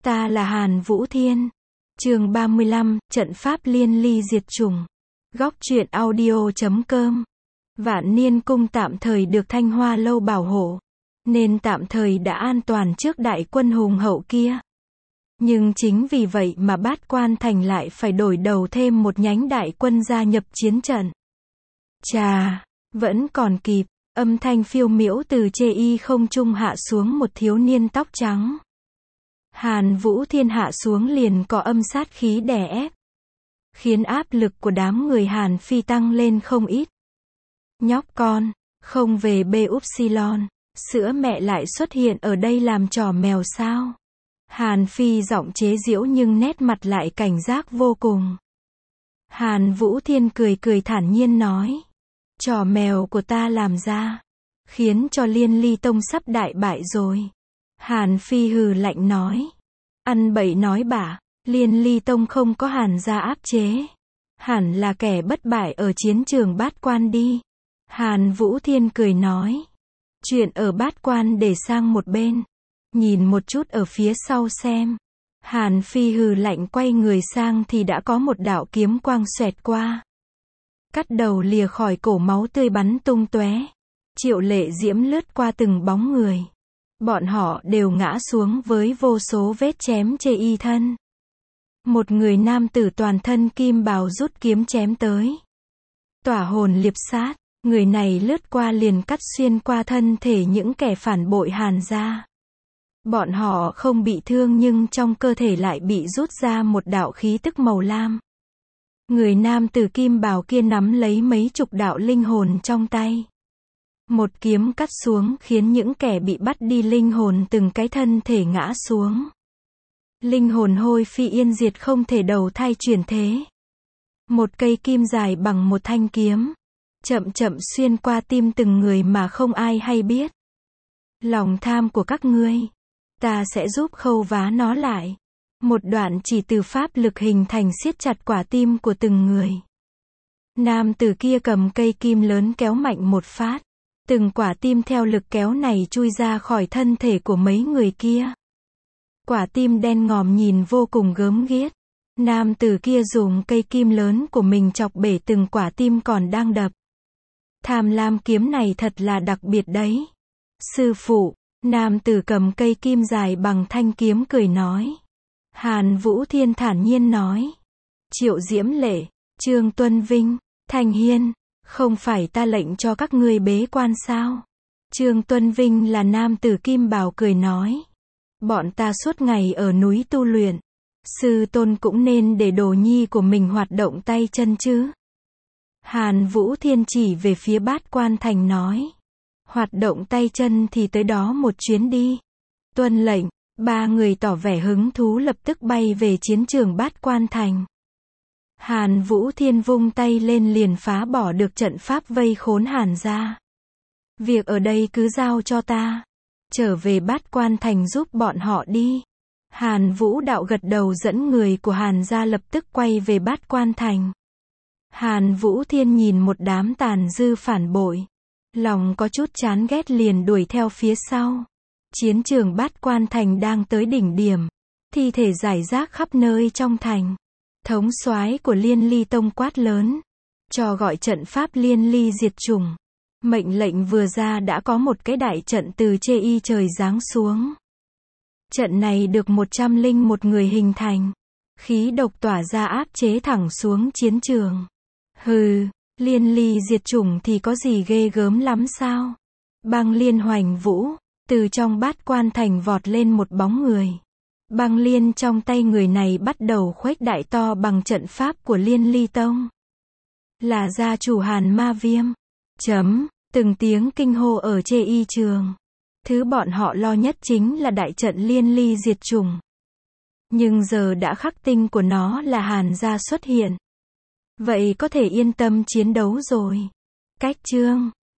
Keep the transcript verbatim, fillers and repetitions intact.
Ta là Hàn Vũ Thiên. Chương ba mươi lăm, trận pháp liên ly diệt chủng. Góc truyện audio chấm com. Vạn Niên cung tạm thời được Thanh Hoa lâu bảo hộ, nên tạm thời đã an toàn trước đại quân hùng hậu kia. Nhưng chính vì vậy mà Bát Quan Thành lại phải đổi đầu thêm một nhánh đại quân gia nhập chiến trận. Chà, vẫn còn kịp. Âm thanh phiêu miễu từ chê y không trung hạ xuống một thiếu niên tóc trắng. Hàn Vũ Thiên hạ xuống liền có âm sát khí đè ép, khiến áp lực của đám người Hàn Phi tăng lên không ít. Nhóc con, không về bê upsilon, sữa mẹ lại xuất hiện ở đây làm trò mèo sao? Hàn Phi giọng chế giễu nhưng nét mặt lại cảnh giác vô cùng. Hàn Vũ Thiên cười cười thản nhiên nói. Trò mèo của ta làm ra, khiến cho Liên Ly Tông sắp đại bại rồi. Hàn Phi hừ lạnh nói. Ăn bậy nói bả, Liên Ly Tông không có Hàn gia áp chế, hẳn là kẻ bất bại ở chiến trường Bát Quan đi. Hàn Vũ Thiên cười nói. Chuyện ở Bát Quan để sang một bên, nhìn một chút ở phía sau xem. Hàn Phi hừ lạnh quay người sang thì đã có một đạo kiếm quang xoẹt qua, cắt đầu lìa khỏi cổ, máu tươi bắn tung tóe. Triệu Lệ Diễm lướt qua từng bóng người. Bọn họ đều ngã xuống với vô số vết chém chê y thân. Một người nam tử toàn thân kim bào rút kiếm chém tới. Tỏa hồn liệp sát, người này lướt qua liền cắt xuyên qua thân thể những kẻ phản bội Hàn gia. Bọn họ không bị thương nhưng trong cơ thể lại bị rút ra một đạo khí tức màu lam. Người nam tử kim bào kia nắm lấy mấy chục đạo linh hồn trong tay. Một kiếm cắt xuống khiến những kẻ bị bắt đi linh hồn từng cái thân thể ngã xuống. Linh hồn hôi phi yên diệt, không thể đầu thai chuyển thế. Một cây kim dài bằng một thanh kiếm, chậm chậm xuyên qua tim từng người mà không ai hay biết. Lòng tham của các ngươi, ta sẽ giúp khâu vá nó lại. Một đoạn chỉ từ pháp lực hình thành siết chặt quả tim của từng người. Nam tử kia cầm cây kim lớn kéo mạnh một phát. Từng quả tim theo lực kéo này chui ra khỏi thân thể của mấy người kia. Quả tim đen ngòm nhìn vô cùng gớm ghiếc. Nam tử kia dùng cây kim lớn của mình chọc bể từng quả tim còn đang đập. Tham lam kiếm này thật là đặc biệt đấy. Sư phụ, nam tử cầm cây kim dài bằng thanh kiếm cười nói. Hàn Vũ Thiên thản nhiên nói. Triệu Diễm Lệ, Trương Tuân Vinh, Thanh Hiên, không phải ta lệnh cho các ngươi bế quan sao? Trương Tuân Vinh là nam tử kim bào cười nói. Bọn ta suốt ngày ở núi tu luyện, sư tôn cũng nên để đồ nhi của mình hoạt động tay chân chứ. Hàn Vũ Thiên chỉ về phía Bát Quan Thành nói. Hoạt động tay chân thì tới đó một chuyến đi. Tuân lệnh. Ba người tỏ vẻ hứng thú lập tức bay về chiến trường Bát Quan Thành. Hàn Vũ Thiên vung tay lên liền phá bỏ được trận pháp vây khốn Hàn gia. Việc ở đây cứ giao cho ta. Trở về Bát Quan Thành giúp bọn họ đi. Hàn Vũ đạo gật đầu dẫn người của Hàn gia lập tức quay về Bát Quan Thành. Hàn Vũ Thiên nhìn một đám tàn dư phản bội, lòng có chút chán ghét liền đuổi theo phía sau. Chiến trường Bát Quan Thành đang tới đỉnh điểm, thi thể rải rác khắp nơi trong thành. Thống soái của Liên Ly Tông quát lớn, cho gọi trận pháp liên ly diệt chủng. Mệnh lệnh vừa ra đã có một cái đại trận từ chê y trời giáng xuống. Trận này được một trăm linh một người hình thành, khí độc tỏa ra áp chế thẳng xuống chiến trường. Hừ, liên ly diệt chủng thì có gì ghê gớm lắm sao? Băng liên hoành vũ. Từ trong Bát Quan Thành vọt lên một bóng người. Băng liên trong tay người này bắt đầu khuếch đại to bằng trận pháp của Liên Ly Tông. Là gia chủ Hàn Ma Viêm. Chấm, từng tiếng kinh hô ở chê y trường. Thứ bọn họ lo nhất chính là đại trận liên ly diệt chủng. Nhưng giờ đã khắc tinh của nó là Hàn gia xuất hiện. Vậy có thể yên tâm chiến đấu rồi. Cách chương.